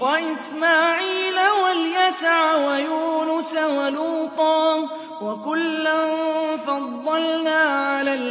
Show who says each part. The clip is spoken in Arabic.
Speaker 1: وَإِسْمَاعِيلَ وَالْيَسَعَ وَيُونُسَ وَلُوطًا ۚ وَكُلًّا فَضَّلْنَا عَلَى